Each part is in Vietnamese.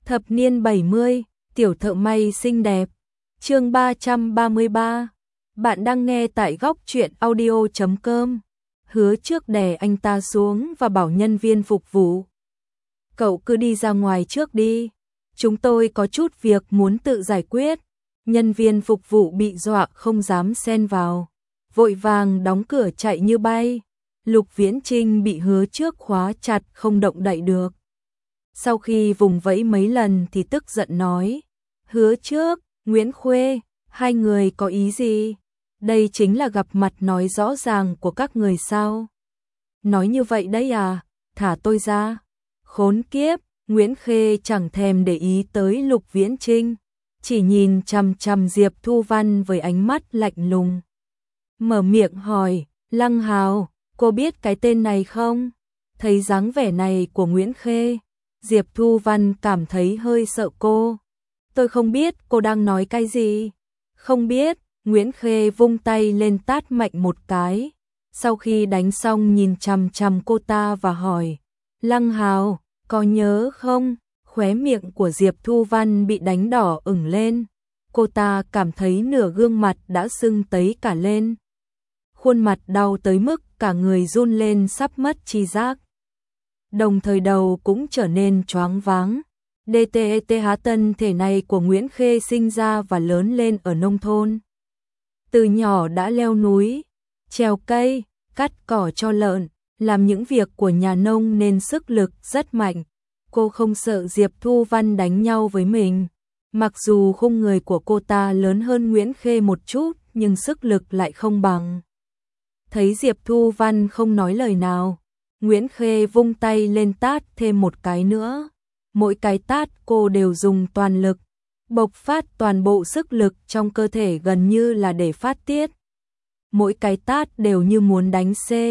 Thập niên 70, tiểu thợ may xinh đẹp. Chương 333. Bạn đang nghe tại góc truyện audio.com. Hứa trước đè anh ta xuống và bảo nhân viên phục vụ: "Cậu cứ đi ra ngoài trước đi, chúng tôi có chút việc muốn tự giải quyết." Nhân viên phục vụ bị dọa không dám xen vào, vội vàng đóng cửa chạy như bay. Lục Viễn Trinh bị Hứa trước khóa chặt không động đậy được. Sau khi vùng vẫy mấy lần thì tức giận nói: "Hứa trước, Nguyễn Khuê, hai người có ý gì? Đây chính là gặp mặt nói rõ ràng của các người sao? Nói như vậy đấy à, thả tôi ra." Khốn kiếp, Nguyễn Khê chẳng thèm để ý tới Lục Viễn Trinh, chỉ nhìn chằm chằm Diệp Thu Văn với ánh mắt lạnh lùng. Mở miệng hỏi: "Lăng Hào, cô biết cái tên này không?" Thấy dáng vẻ này của Nguyễn Khê, Diệp Thu Văn cảm thấy hơi sợ cô. "Tôi không biết cô đang nói cái gì." "Không biết." Nguyễn Khê vung tay lên tát mạnh một cái. Sau khi đánh xong nhìn chằm chằm cô ta và hỏi: "Lăng Hào, có nhớ không?" Khóe miệng của Diệp Thu Văn bị đánh đỏ ửng lên. Cô ta cảm thấy nửa gương mặt đã sưng tấy cả lên. Khuôn mặt đau tới mức cả người run lên sắp mất tri giác. Đồng thời đầu cũng trở nên choáng váng. DTETH thân thể này của Nguyễn Khê sinh ra và lớn lên ở nông thôn. Từ nhỏ đã leo núi, trèo cây, cắt cỏ cho lợn, làm những việc của nhà nông nên sức lực rất mạnh. Cô không sợ Diệp Thu Văn đánh nhau với mình. Mặc dù khung người của cô ta lớn hơn Nguyễn Khê một chút nhưng sức lực lại không bằng. Thấy Diệp Thu Văn không nói lời nào, Nguyễn Khê vung tay lên tát thêm một cái nữa. Mỗi cái tát cô đều dùng toàn lực, bộc phát toàn bộ sức lực trong cơ thể gần như là để phát tiết. Mỗi cái tát đều như muốn đánh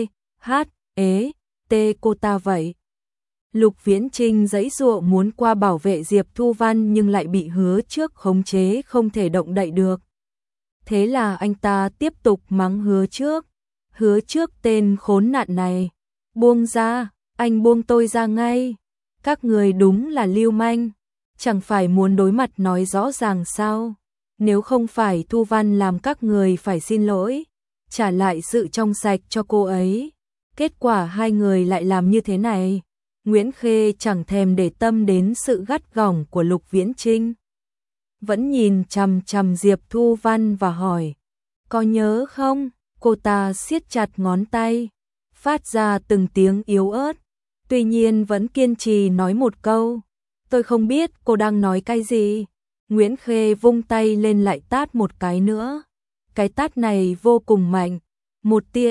T cô ta vậy. Lục Viễn Trinh giãy giụa muốn qua bảo vệ Diệp Thu Văn nhưng lại bị Hứa trước khống chế không thể động đậy được. Thế là anh ta tiếp tục mắng Hứa trước: "Hứa trước tên khốn nạn này, buông ra, anh buông tôi ra ngay. Các người đúng là lưu manh, chẳng phải muốn đối mặt nói rõ ràng sao? Nếu không phải Thu Văn làm các người phải xin lỗi, trả lại sự trong sạch cho cô ấy, kết quả hai người lại làm như thế này." Nguyễn Khê chẳng thèm để tâm đến sự gắt gỏng của Lục Viễn Trinh, vẫn nhìn chằm chằm Diệp Thu Văn và hỏi: "Có nhớ không?" Cô ta siết chặt ngón tay, phát ra từng tiếng yếu ớt, tuy nhiên vẫn kiên trì nói một câu: "Tôi không biết cô đang nói cái gì." Nguyễn Khê vung tay lên lại tát một cái nữa. Cái tát này vô cùng mạnh, một tia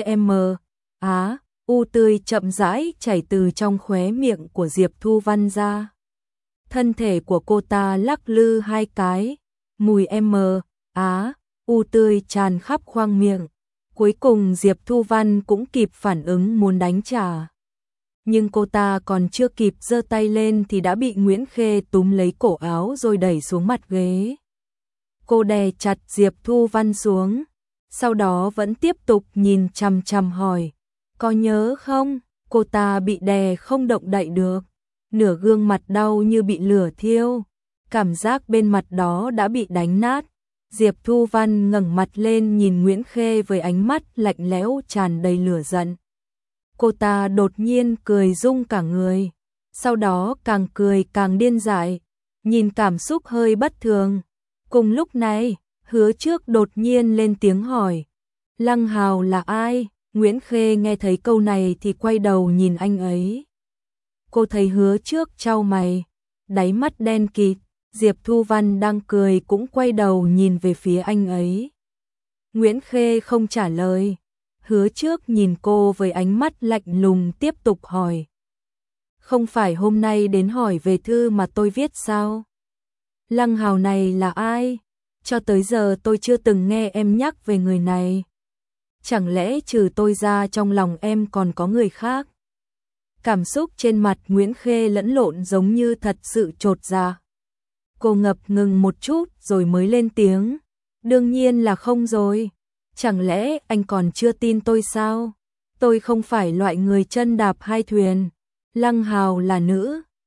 u tươi chậm rãi chảy từ trong khóe miệng của Diệp Thu Văn ra. Thân thể của cô ta lắc lư hai cái, mùi u tươi tràn khắp khoang miệng. Cuối cùng Diệp Thu Văn cũng kịp phản ứng muốn đánh trả. Nhưng cô ta còn chưa kịp giơ tay lên thì đã bị Nguyễn Khê túm lấy cổ áo rồi đẩy xuống mặt ghế. Cô đè chặt Diệp Thu Văn xuống, sau đó vẫn tiếp tục nhìn chằm chằm hỏi: "Có nhớ không?" Cô ta bị đè không động đậy được, nửa gương mặt đau như bị lửa thiêu, cảm giác bên mặt đó đã bị đánh nát. Diệp Thu Văn ngẩng mặt lên nhìn Nguyễn Khê với ánh mắt lạnh lẽo tràn đầy lửa giận. Cô ta đột nhiên cười rung cả người, sau đó càng cười càng điên dại, nhìn cảm xúc hơi bất thường. Cùng lúc này, Hứa trước đột nhiên lên tiếng hỏi: "Lăng Hào là ai?" Nguyễn Khê nghe thấy câu này thì quay đầu nhìn anh ấy. Cô thấy Hứa trước chau mày, đáy mắt đen kịt. Diệp Thu Văn đang cười cũng quay đầu nhìn về phía anh ấy. Nguyễn Khê không trả lời. Hứa trước nhìn cô với ánh mắt lạnh lùng tiếp tục hỏi: "Không phải hôm nay đến hỏi về thư mà tôi viết sao? Lăng Hào này là ai? Cho tới giờ tôi chưa từng nghe em nhắc về người này. Chẳng lẽ trừ tôi ra trong lòng em còn có người khác?" Cảm xúc trên mặt Nguyễn Khê lẫn lộn giống như thật sự chột dạ. Cô ngập ngừng một chút rồi mới lên tiếng: "Đương nhiên là không rồi. Chẳng lẽ anh còn chưa tin tôi sao? Tôi không phải loại người chân đạp hai thuyền. Lăng Hào là nữ,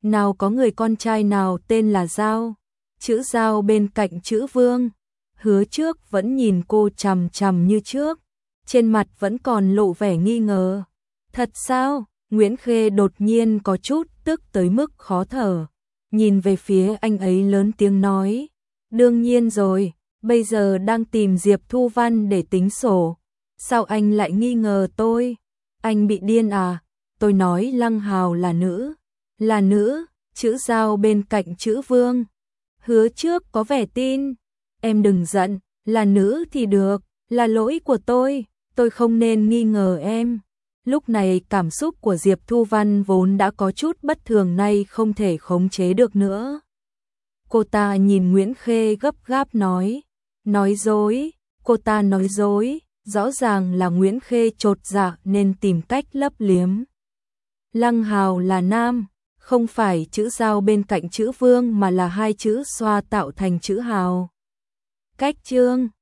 nào có người con trai nào tên là Giao. Chữ Giao bên cạnh chữ Vương. Hứa Trước vẫn nhìn cô chằm chằm như trước, trên mặt vẫn còn lộ vẻ nghi ngờ. Thật sao? Nguyễn Khê đột nhiên có chút tức tới mức khó thở, nhìn về phía anh ấy lớn tiếng nói, đương nhiên rồi, bây giờ đang tìm Diệp Thu Văn để tính sổ. Sao anh lại nghi ngờ tôi? Anh bị điên à? Tôi nói Lăng Hào là nữ. Là nữ, chữ Giao bên cạnh chữ Vương. Hứa Trước có vẻ tin. Em đừng giận, là nữ thì được, là lỗi của tôi không nên nghi ngờ em. Lúc này cảm xúc của Diệp Thu Văn vốn đã có chút bất thường nay không thể khống chế được nữa. Cô ta nhìn Nguyễn Khê gấp gáp nói dối, cô ta nói dối, rõ ràng là Nguyễn Khê chột dạ nên tìm cách lấp liếm. Lăng Hào là nam, không phải chữ Giao bên cạnh chữ Vương mà là hai chữ xoa tạo thành chữ Hào. Cách chương